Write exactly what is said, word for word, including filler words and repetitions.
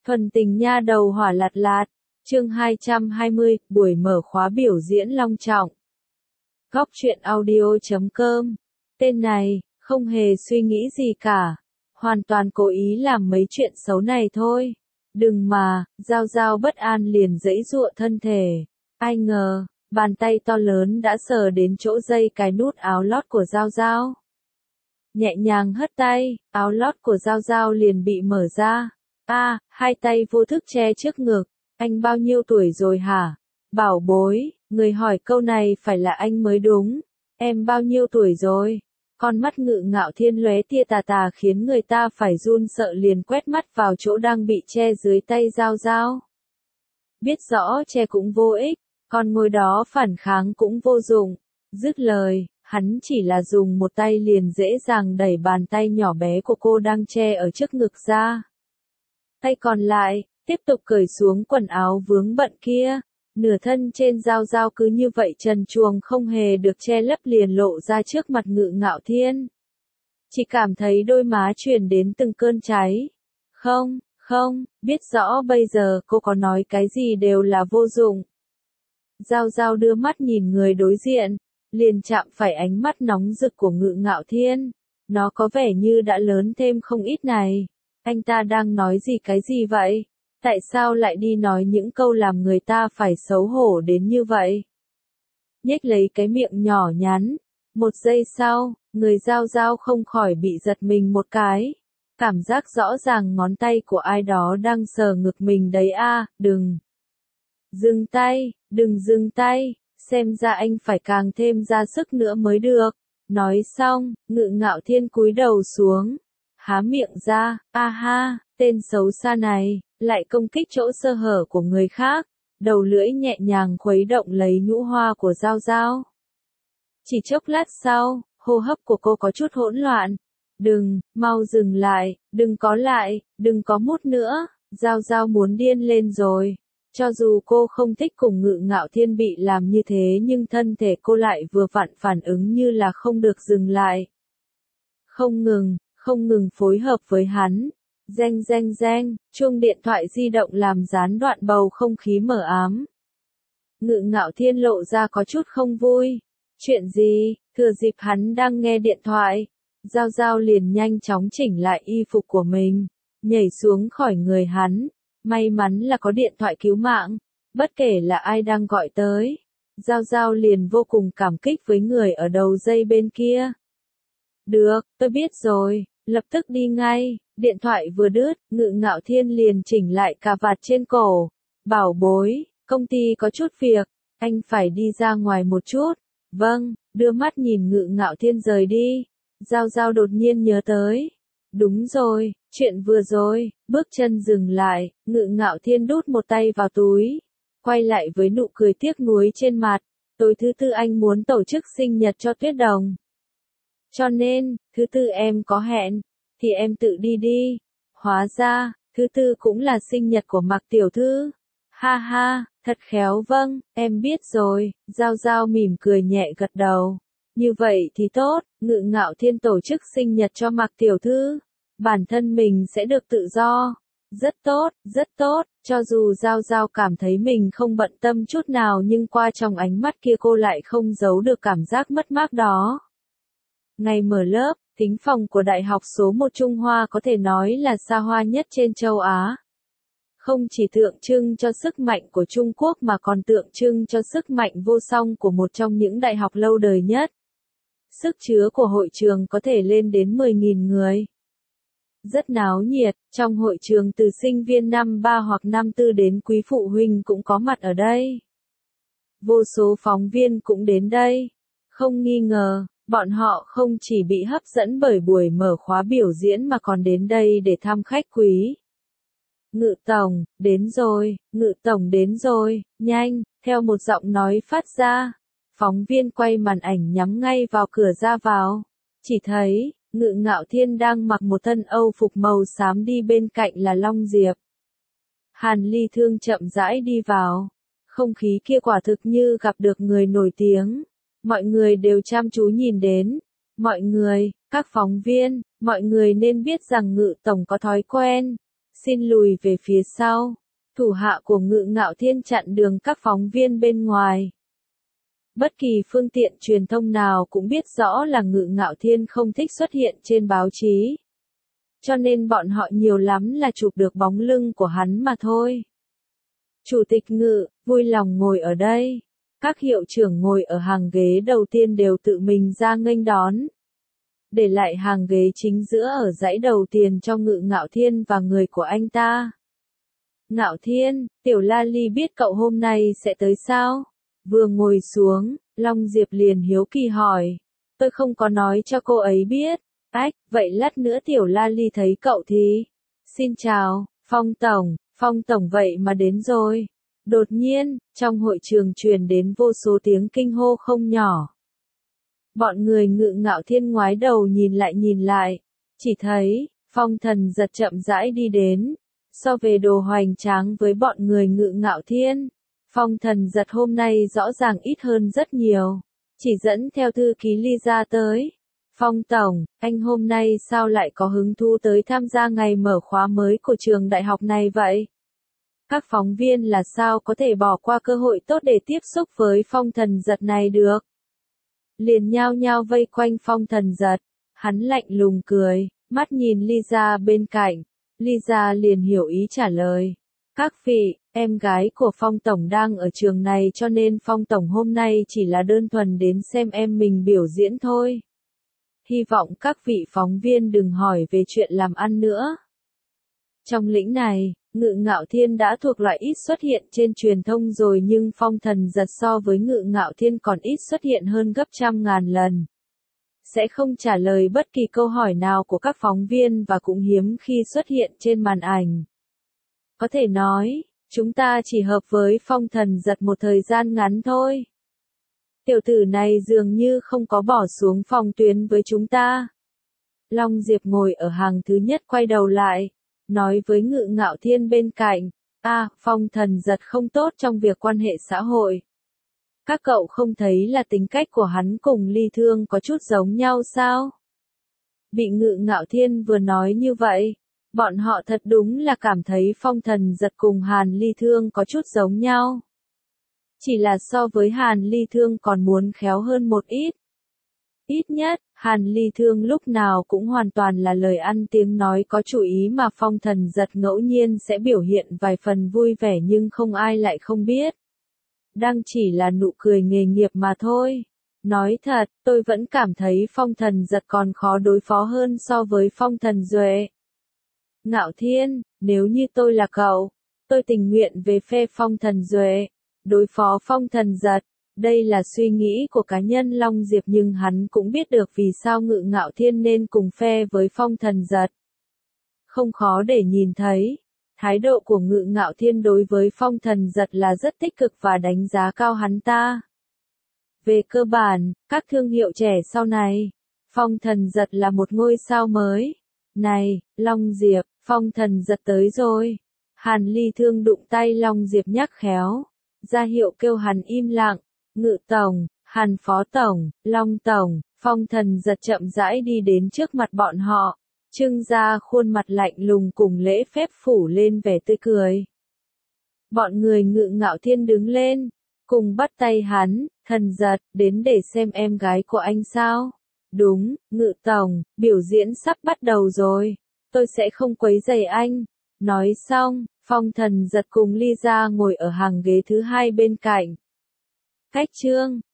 Thuần tình nha đầu hỏa lạt lạt, chương hai trăm hai mươi, buổi mở khóa biểu diễn long trọng. Góc truyện audio chấm com. Tên này, không hề suy nghĩ gì cả. Hoàn toàn cố ý làm mấy chuyện xấu này thôi. Đừng mà, Giao Giao bất an liền giãy giụa thân thể. Ai ngờ, bàn tay to lớn đã sờ đến chỗ dây cái nút áo lót của Giao Giao. Nhẹ nhàng hất tay, áo lót của Giao Giao liền bị mở ra. A, à, hai tay vô thức che trước ngực. Anh bao nhiêu tuổi rồi hả? Bảo bối, người hỏi câu này phải là anh mới đúng. Em bao nhiêu tuổi rồi? Con mắt Ngự Ngạo Thiên lóe tia tà tà khiến người ta phải run sợ liền quét mắt vào chỗ đang bị che dưới tay Giao Giao. Biết rõ che cũng vô ích, con ngôi đó phản kháng cũng vô dụng. Dứt lời, hắn chỉ là dùng một tay liền dễ dàng đẩy bàn tay nhỏ bé của cô đang che ở trước ngực ra. Tay còn lại, tiếp tục cởi xuống quần áo vướng bận kia. Nửa thân trên Giao Giao cứ như vậy trần truồng không hề được che lấp liền lộ ra trước mặt Ngự Ngạo Thiên. Chỉ cảm thấy đôi má truyền đến từng cơn cháy. Không, không, biết rõ bây giờ cô có nói cái gì đều là vô dụng. Giao Giao đưa mắt nhìn người đối diện, liền chạm phải ánh mắt nóng rực của Ngự Ngạo Thiên. Nó có vẻ như đã lớn thêm không ít này. Anh ta đang nói gì cái gì vậy? Tại sao lại đi nói những câu làm người ta phải xấu hổ đến như vậy? Nhếch lấy cái miệng nhỏ nhắn. Một giây sau, người Giao Giao không khỏi bị giật mình một cái. Cảm giác rõ ràng ngón tay của ai đó đang sờ ngực mình đấy a, à, đừng. Dừng tay, đừng dừng tay, xem ra anh phải càng thêm ra sức nữa mới được. Nói xong, Ngự Ngạo Thiên cúi đầu xuống. Há miệng ra, a ha, tên xấu xa này, lại công kích chỗ sơ hở của người khác, đầu lưỡi nhẹ nhàng khuấy động lấy nhũ hoa của Giao Giao. Chỉ chốc lát sau, hô hấp của cô có chút hỗn loạn. Đừng, mau dừng lại, đừng có lại, đừng có mút nữa, Giao Giao muốn điên lên rồi. Cho dù cô không thích cùng Ngự Ngạo Thiên bị làm như thế nhưng thân thể cô lại vừa vặn phản ứng như là không được dừng lại. Không ngừng. Không ngừng phối hợp với hắn. Reng reng reng, chuông điện thoại di động làm gián đoạn bầu không khí mờ ám. Ngự Ngạo Thiên lộ ra có chút không vui. Chuyện gì? Thừa dịp hắn đang nghe điện thoại, Giao Giao liền nhanh chóng chỉnh lại y phục của mình, nhảy xuống khỏi người hắn. May mắn là có điện thoại cứu mạng, bất kể là ai đang gọi tới. Giao Giao liền vô cùng cảm kích với người ở đầu dây bên kia. Được, tôi biết rồi. Lập tức đi ngay, điện thoại vừa đứt, Ngự Ngạo Thiên liền chỉnh lại cà vạt trên cổ. Bảo bối, công ty có chút việc, anh phải đi ra ngoài một chút. Vâng, đưa mắt nhìn Ngự Ngạo Thiên rời đi. Giao Giao đột nhiên nhớ tới. Đúng rồi, chuyện vừa rồi, bước chân dừng lại, Ngự Ngạo Thiên đút một tay vào túi. Quay lại với nụ cười tiếc nuối trên mặt. Tối thứ tư anh muốn tổ chức sinh nhật cho Tuyết Đồng. Cho nên, thứ tư em có hẹn, thì em tự đi đi. Hóa ra, thứ tư cũng là sinh nhật của Mạc tiểu thư. Ha ha, thật khéo vâng, em biết rồi, Giao Giao mỉm cười nhẹ gật đầu. Như vậy thì tốt, Ngự Ngạo Thiên tổ chức sinh nhật cho Mạc tiểu thư. Bản thân mình sẽ được tự do. Rất tốt, rất tốt, cho dù Giao Giao cảm thấy mình không bận tâm chút nào nhưng qua trong ánh mắt kia cô lại không giấu được cảm giác mất mát đó. Ngày mở lớp, thính phòng của Đại học số một Trung Hoa có thể nói là xa hoa nhất trên châu Á. Không chỉ tượng trưng cho sức mạnh của Trung Quốc mà còn tượng trưng cho sức mạnh vô song của một trong những đại học lâu đời nhất. Sức chứa của hội trường có thể lên đến mười nghìn người. Rất náo nhiệt, trong hội trường từ sinh viên năm ba hoặc năm tư đến quý phụ huynh cũng có mặt ở đây. Vô số phóng viên cũng đến đây. Không nghi ngờ. Bọn họ không chỉ bị hấp dẫn bởi buổi mở khóa biểu diễn mà còn đến đây để thăm khách quý. Ngự Tổng, đến rồi, Ngự Tổng đến rồi, nhanh, theo một giọng nói phát ra. Phóng viên quay màn ảnh nhắm ngay vào cửa ra vào. Chỉ thấy, Ngự Ngạo Thiên đang mặc một thân âu phục màu xám đi bên cạnh là Long Diệp. Hàn Ly Thương chậm rãi đi vào. Không khí kia quả thực như gặp được người nổi tiếng. Mọi người đều chăm chú nhìn đến. Mọi người, các phóng viên, mọi người nên biết rằng Ngự Tổng có thói quen xin lùi về phía sau. Thủ hạ của Ngự Ngạo Thiên chặn đường các phóng viên bên ngoài. Bất kỳ phương tiện truyền thông nào cũng biết rõ là Ngự Ngạo Thiên không thích xuất hiện trên báo chí. Cho nên bọn họ nhiều lắm là chụp được bóng lưng của hắn mà thôi. Chủ tịch Ngự, vui lòng ngồi ở đây. Các hiệu trưởng ngồi ở hàng ghế đầu tiên đều tự mình ra nghênh đón. Để lại hàng ghế chính giữa ở dãy đầu tiền cho Ngự Ngạo Thiên và người của anh ta. Ngạo Thiên, Tiểu La Ly biết cậu hôm nay sẽ tới sao? Vừa ngồi xuống, Long Diệp liền hiếu kỳ hỏi. Tôi không có nói cho cô ấy biết. Ách, vậy lát nữa Tiểu La Ly thấy cậu thì. Xin chào, Phong Tổng, Phong Tổng vậy mà đến rồi. Đột nhiên, trong hội trường truyền đến vô số tiếng kinh hô không nhỏ. Bọn người Ngự Ngạo Thiên ngoái đầu nhìn lại nhìn lại. Chỉ thấy, Phong Thần Giật chậm rãi đi đến. So về đồ hoành tráng với bọn người Ngự Ngạo Thiên, Phong Thần Giật hôm nay rõ ràng ít hơn rất nhiều. Chỉ dẫn theo thư ký Ly ra tới. Phong Tổng, anh hôm nay sao lại có hứng thú tới tham gia ngày mở khóa mới của trường đại học này vậy? Các phóng viên là sao có thể bỏ qua cơ hội tốt để tiếp xúc với Phong Thần Giật này được? Liền nhao nhao vây quanh Phong Thần Giật. Hắn lạnh lùng cười, mắt nhìn Lisa bên cạnh. Lisa liền hiểu ý trả lời. Các vị, em gái của Phong Tổng đang ở trường này cho nên Phong Tổng hôm nay chỉ là đơn thuần đến xem em mình biểu diễn thôi. Hy vọng các vị phóng viên đừng hỏi về chuyện làm ăn nữa. Trong lĩnh này, Ngự Ngạo Thiên đã thuộc loại ít xuất hiện trên truyền thông rồi nhưng Phong Thần Giật so với Ngự Ngạo Thiên còn ít xuất hiện hơn gấp trăm ngàn lần. Sẽ không trả lời bất kỳ câu hỏi nào của các phóng viên và cũng hiếm khi xuất hiện trên màn ảnh. Có thể nói, chúng ta chỉ hợp với Phong Thần Giật một thời gian ngắn thôi. Tiểu tử này dường như không có bỏ xuống phòng tuyến với chúng ta. Long Diệp ngồi ở hàng thứ nhất quay đầu lại, nói với Ngự Ngạo Thiên bên cạnh, à, Phong Thần Giật không tốt trong việc quan hệ xã hội. Các cậu không thấy là tính cách của hắn cùng Ly Thương có chút giống nhau sao? Bị Ngự Ngạo Thiên vừa nói như vậy, bọn họ thật đúng là cảm thấy Phong Thần Giật cùng Hàn Ly Thương có chút giống nhau. Chỉ là so với Hàn Ly Thương còn muốn khéo hơn một ít. Ít nhất, Hàn Ly Thương lúc nào cũng hoàn toàn là lời ăn tiếng nói có chủ ý mà Phong Thần Giật ngẫu nhiên sẽ biểu hiện vài phần vui vẻ nhưng không ai lại không biết. Đang chỉ là nụ cười nghề nghiệp mà thôi. Nói thật, tôi vẫn cảm thấy Phong Thần Giật còn khó đối phó hơn so với Phong Thần Duệ. Ngạo Thiên, nếu như tôi là cậu, tôi tình nguyện về phe Phong Thần Duệ, đối phó Phong Thần Giật. Đây là suy nghĩ của cá nhân Long Diệp nhưng hắn cũng biết được vì sao Ngự Ngạo Thiên nên cùng phe với Phong Thần Giật. Không khó để nhìn thấy, thái độ của Ngự Ngạo Thiên đối với Phong Thần Giật là rất tích cực và đánh giá cao hắn ta. Về cơ bản, các thương hiệu trẻ sau này, Phong Thần Giật là một ngôi sao mới. Này, Long Diệp, Phong Thần Giật tới rồi. Hàn Ly Thương đụng tay Long Diệp nhắc khéo, ra hiệu kêu hắn im lặng. Ngự Tổng, Hàn Phó Tổng, Long Tổng, Phong Thần Giật chậm rãi đi đến trước mặt bọn họ, trưng ra khuôn mặt lạnh lùng cùng lễ phép phủ lên vẻ tươi cười. Bọn người Ngự Ngạo Thiên đứng lên, cùng bắt tay hắn, Thần Giật, đến để xem em gái của anh sao? Đúng, Ngự Tổng, biểu diễn sắp bắt đầu rồi, tôi sẽ không quấy rầy anh. Nói xong, Phong Thần Giật cùng Ly Gia ngồi ở hàng ghế thứ hai bên cạnh. Cách chương